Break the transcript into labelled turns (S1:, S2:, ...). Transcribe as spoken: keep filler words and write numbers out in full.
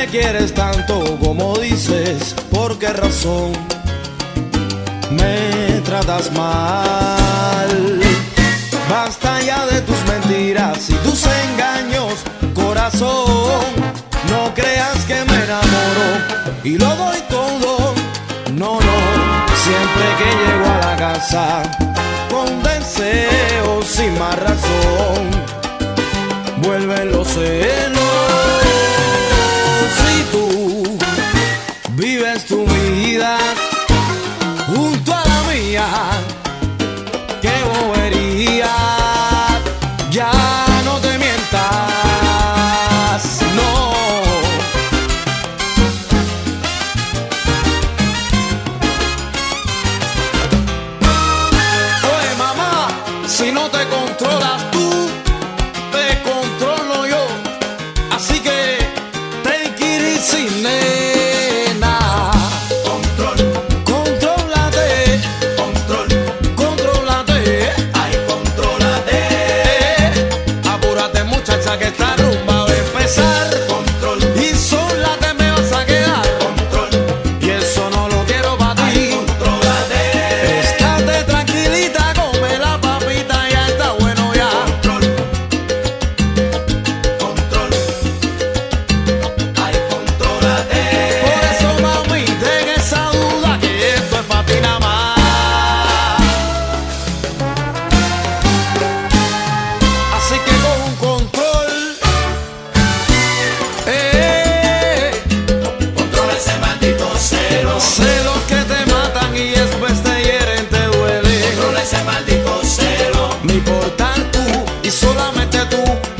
S1: me quieres tanto como dices, ¿por qué razón me tratas mal? Basta ya de tus mentiras y tus engaños, corazón. No creas que me enamoro y lo doy todo. No, no, siempre que llego a la casa con deseos sin más razón, vuelven los celos. Si tú vives tu vida junto a la mía, qué bobería, ya no te mientas, no. Oye, mamá, si no te controlas tú, te controlo yo. Así que take it easy, nena.
S2: Control,
S1: Contrólate,
S2: control,
S1: contrólate.
S2: ay, contrólate.
S1: Eh, apúrate, muchacha, que esta rumba va a empezar.
S2: Control,
S1: Y sola te me vas a quedar.
S2: control,
S1: Y eso no lo quiero para
S2: ay,
S1: ti.
S2: contrólate.
S1: Estate tranquilita, come la papita, ya está bueno ya.
S2: Control, control, ay, contrólate.
S1: Por eso, mami, ten esa duda que esto es para ti nada más. Así que con control, eh,
S2: Controla ese maldito celo.
S1: celos que te matan y después te hieren, te duele.
S2: Controla ese maldito celo.
S1: Me importan tú y solamente tú.